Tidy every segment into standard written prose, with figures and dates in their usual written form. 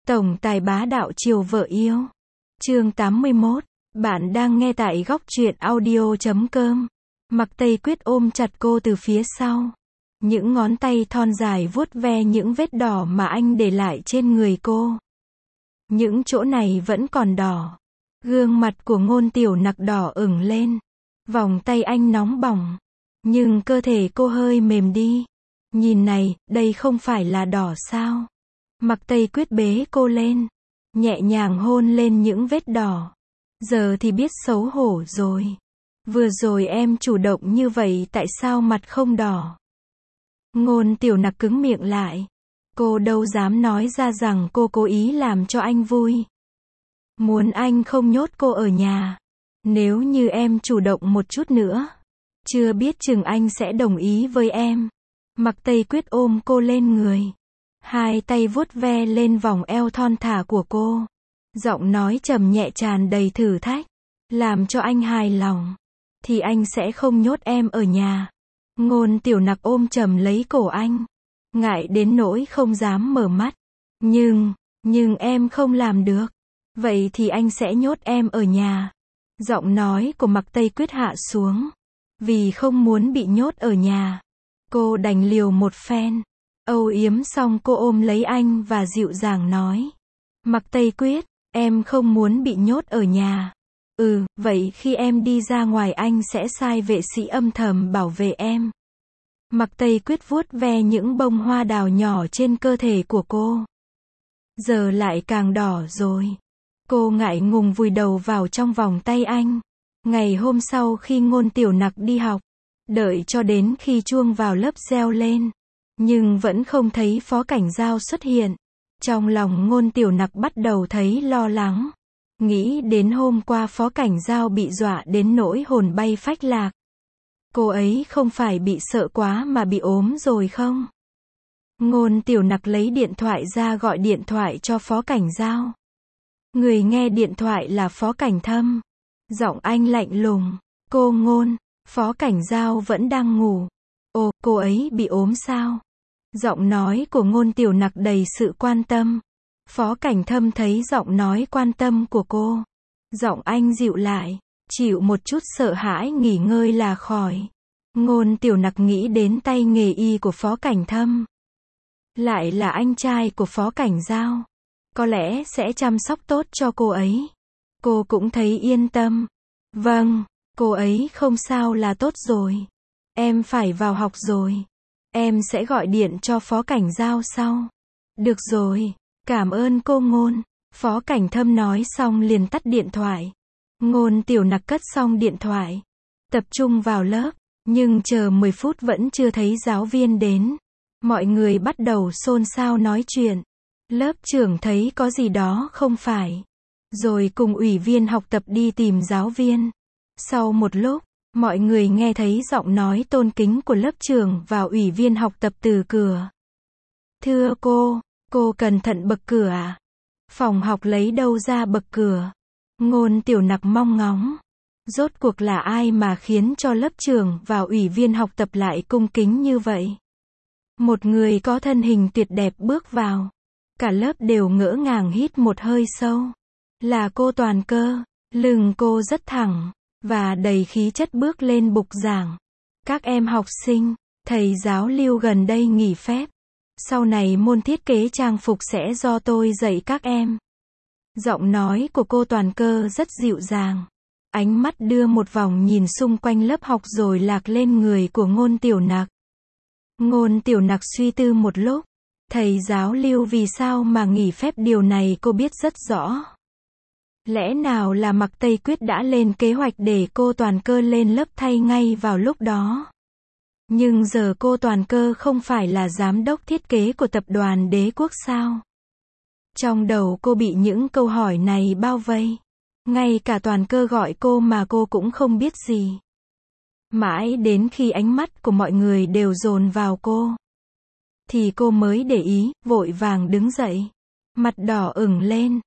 Tổng tài bá đạo chiều vợ yêu. Chương 81. Bạn đang nghe tại góc truyện audio.com. Mặc Tây Quyết ôm chặt cô từ phía sau. Những ngón tay thon dài vuốt ve những vết đỏ mà anh để lại trên người cô. Những chỗ này vẫn còn đỏ. Gương mặt của Ngôn Tiểu Nặc đỏ ửng lên. Vòng tay anh nóng bỏng. Nhưng cơ thể cô hơi mềm đi. Nhìn này, đây không phải là đỏ sao? Mặc Tây Quyết bế cô lên. Nhẹ nhàng hôn lên những vết đỏ. Giờ thì biết xấu hổ rồi. Vừa rồi em chủ động như vậy tại sao mặt không đỏ? Ngôn Tiểu Nặc cứng miệng lại. Cô đâu dám nói ra rằng cô cố ý làm cho anh vui. Muốn anh không nhốt cô ở nhà. Nếu như em chủ động một chút nữa, chưa biết chừng anh sẽ đồng ý với em. Mặc Tây Quyết ôm cô lên người. Hai tay vuốt ve lên vòng eo thon thả của cô. Giọng nói trầm nhẹ tràn đầy thử thách. Làm cho anh hài lòng. Thì anh sẽ không nhốt em ở nhà. Ngôn Tiểu Nặc ôm chầm lấy cổ anh. Ngại đến nỗi không dám mở mắt. Nhưng em không làm được. Vậy thì anh sẽ nhốt em ở nhà. Giọng nói của Mặc Tây Quyết hạ xuống. Vì không muốn bị nhốt ở nhà, cô đành liều một phen. Âu yếm xong cô ôm lấy anh và dịu dàng nói. Mặc Tây Quyết, em không muốn bị nhốt ở nhà. Vậy khi em đi ra ngoài anh sẽ sai vệ sĩ âm thầm bảo vệ em. Mặc Tây Quyết vuốt ve những bông hoa đào nhỏ trên cơ thể của cô. Giờ lại càng đỏ rồi. Cô ngại ngùng vùi đầu vào trong vòng tay anh. Ngày hôm sau khi Ngôn Tiểu Nặc đi học, đợi cho đến khi chuông vào lớp reo lên, nhưng vẫn không thấy Phó Cảnh Giao xuất hiện. Trong lòng Ngôn Tiểu Nặc bắt đầu thấy lo lắng. Nghĩ đến hôm qua Phó Cảnh Giao bị dọa đến nỗi hồn bay phách lạc. Cô ấy không phải bị sợ quá mà bị ốm rồi không? Ngôn Tiểu Nặc lấy điện thoại ra gọi điện thoại cho Phó Cảnh Giao. Người nghe điện thoại là Phó Cảnh Thâm. Giọng anh lạnh lùng. Cô Ngôn, Phó Cảnh Giao vẫn đang ngủ. Ồ, cô ấy bị ốm sao? Giọng nói của Ngôn Tiểu Nặc đầy sự quan tâm. Phó Cảnh Thâm thấy giọng nói quan tâm của cô. Giọng anh dịu lại. Chịu một chút sợ hãi nghỉ ngơi là khỏi. Ngôn Tiểu Nặc nghĩ đến tay nghề y của Phó Cảnh Thâm. Lại là anh trai của Phó Cảnh Giao. Có lẽ sẽ chăm sóc tốt cho cô ấy. Cô cũng thấy yên tâm. Vâng, cô ấy không sao là tốt rồi. Em phải vào học rồi. Em sẽ gọi điện cho Phó Cảnh Giao sau. Được rồi, cảm ơn cô Ngôn. Phó Cảnh Thâm nói xong liền tắt điện thoại. Ngôn Tiểu Nặc cất xong điện thoại. Tập trung vào lớp, nhưng chờ 10 phút vẫn chưa thấy giáo viên đến. Mọi người bắt đầu xôn xao nói chuyện. Lớp trưởng thấy có gì đó không phải. Rồi cùng ủy viên học tập đi tìm giáo viên. Sau một lúc, mọi người nghe thấy giọng nói tôn kính của lớp trưởng và ủy viên học tập từ cửa. Thưa cô cẩn thận bậc cửa à? Phòng học lấy đâu ra bậc cửa? Ngôn Tiểu Nặc mong ngóng. Rốt cuộc là ai mà khiến cho lớp trưởng và ủy viên học tập lại cung kính như vậy? Một người có thân hình tuyệt đẹp bước vào. Cả lớp đều ngỡ ngàng hít một hơi sâu. Là cô Toàn Cơ. Lưng cô rất thẳng và đầy khí chất bước lên bục giảng. Các em học sinh, thầy giáo Lưu gần đây nghỉ phép. Sau này môn thiết kế trang phục sẽ do tôi dạy các em. Giọng nói của cô Toàn Cơ rất dịu dàng. Ánh mắt đưa một vòng nhìn xung quanh lớp học rồi lạc lên người của Ngôn Tiểu Nặc. Ngôn Tiểu Nặc suy tư một lúc. Thầy giáo Lưu vì sao mà nghỉ phép điều này cô biết rất rõ. Lẽ nào là Mặc Tây Quyết đã lên kế hoạch để cô Toàn Cơ lên lớp thay ngay vào lúc đó. Nhưng giờ cô Toàn Cơ không phải là giám đốc thiết kế của tập đoàn Đế Quốc sao? Trong đầu cô bị những câu hỏi này bao vây. Ngay cả Toàn Cơ gọi cô mà cô cũng không biết gì. Mãi đến khi ánh mắt của mọi người đều dồn vào cô, thì cô mới để ý, vội vàng đứng dậy. Mặt đỏ ửng lên.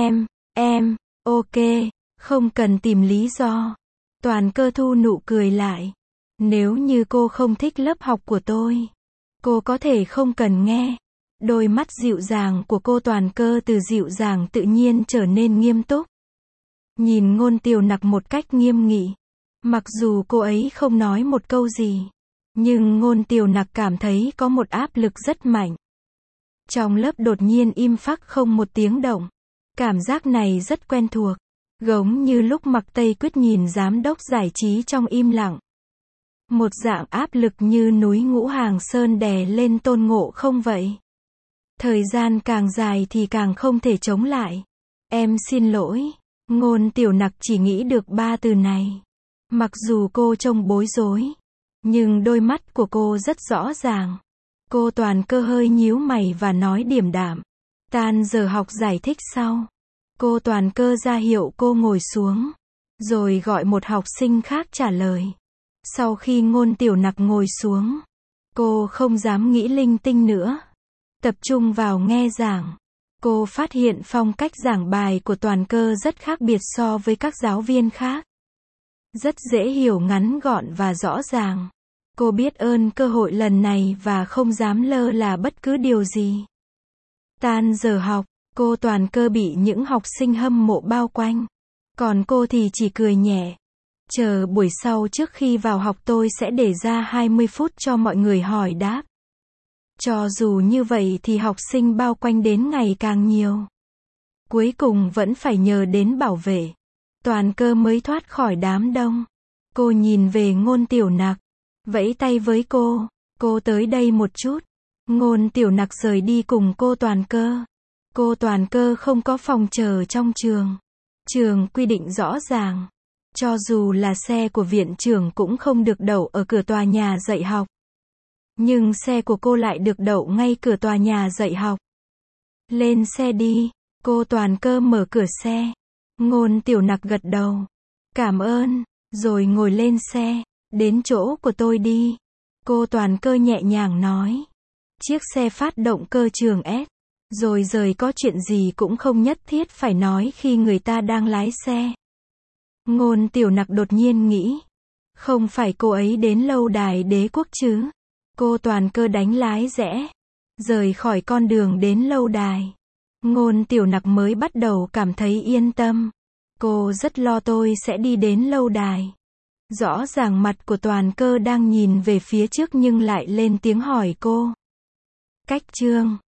Em, ok, không cần tìm lý do. Toàn Cơ thu nụ cười lại. Nếu như cô không thích lớp học của tôi, cô có thể không cần nghe. Đôi mắt dịu dàng của cô Toàn Cơ từ dịu dàng tự nhiên trở nên nghiêm túc. Nhìn Ngôn Tiểu Nặc một cách nghiêm nghị. Mặc dù cô ấy không nói một câu gì, nhưng Ngôn Tiểu Nặc cảm thấy có một áp lực rất mạnh. Trong lớp đột nhiên im phắc không một tiếng động. Cảm giác này rất quen thuộc. Giống như lúc Mạc Tây Quyết nhìn giám đốc giải trí trong im lặng. Một dạng áp lực như núi Ngũ Hàng Sơn đè lên Tôn Ngộ Không vậy. Thời gian càng dài thì càng không thể chống lại. Em xin lỗi. Ngôn Tiểu Nặc chỉ nghĩ được 3 từ này. Mặc dù cô trông bối rối, nhưng đôi mắt của cô rất rõ ràng. Cô Toàn Cơ hơi nhíu mày và nói điềm đạm. Tan giờ học giải thích sau. Cô Toàn Cơ ra hiệu cô ngồi xuống, rồi gọi một học sinh khác trả lời. Sau khi Ngôn Tiểu Nặc ngồi xuống, cô không dám nghĩ linh tinh nữa. Tập trung vào nghe giảng. Cô phát hiện phong cách giảng bài của Toàn Cơ rất khác biệt so với các giáo viên khác. Rất dễ hiểu, ngắn gọn và rõ ràng. Cô biết ơn cơ hội lần này và không dám lơ là bất cứ điều gì. Tan giờ học, cô Toàn Cơ bị những học sinh hâm mộ bao quanh. Còn cô thì chỉ cười nhẹ. Chờ buổi sau trước khi vào học tôi sẽ để ra 20 phút cho mọi người hỏi đáp. Cho dù như vậy thì học sinh bao quanh đến ngày càng nhiều. Cuối cùng vẫn phải nhờ đến bảo vệ. Toàn Cơ mới thoát khỏi đám đông. Cô nhìn về Ngôn Tiểu Nặc, vẫy tay với cô. Cô tới đây một chút. Ngôn Tiểu Nặc rời đi cùng cô Toàn Cơ. Cô Toàn Cơ không có phòng chờ trong trường. Trường quy định rõ ràng. Cho dù là xe của viện trưởng cũng không được đậu ở cửa tòa nhà dạy học. Nhưng xe của cô lại được đậu ngay cửa tòa nhà dạy học. Lên xe đi. Cô Toàn Cơ mở cửa xe. Ngôn Tiểu Nặc gật đầu. Cảm ơn. Rồi ngồi lên xe. Đến chỗ của tôi đi. Cô Toàn Cơ nhẹ nhàng nói. Chiếc xe phát động cơ trường S. Rồi rời, có chuyện gì cũng không nhất thiết phải nói khi người ta đang lái xe. Ngôn Tiểu Nặc đột nhiên nghĩ. Không phải cô ấy đến lâu đài Đế Quốc chứ? Cô Toàn Cơ đánh lái rẽ. Rời khỏi con đường đến lâu đài. Ngôn Tiểu Nặc mới bắt đầu cảm thấy yên tâm. Cô rất lo tôi sẽ đi đến lâu đài. Rõ ràng mặt của Toàn Cơ đang nhìn về phía trước nhưng lại lên tiếng hỏi cô. Cách chương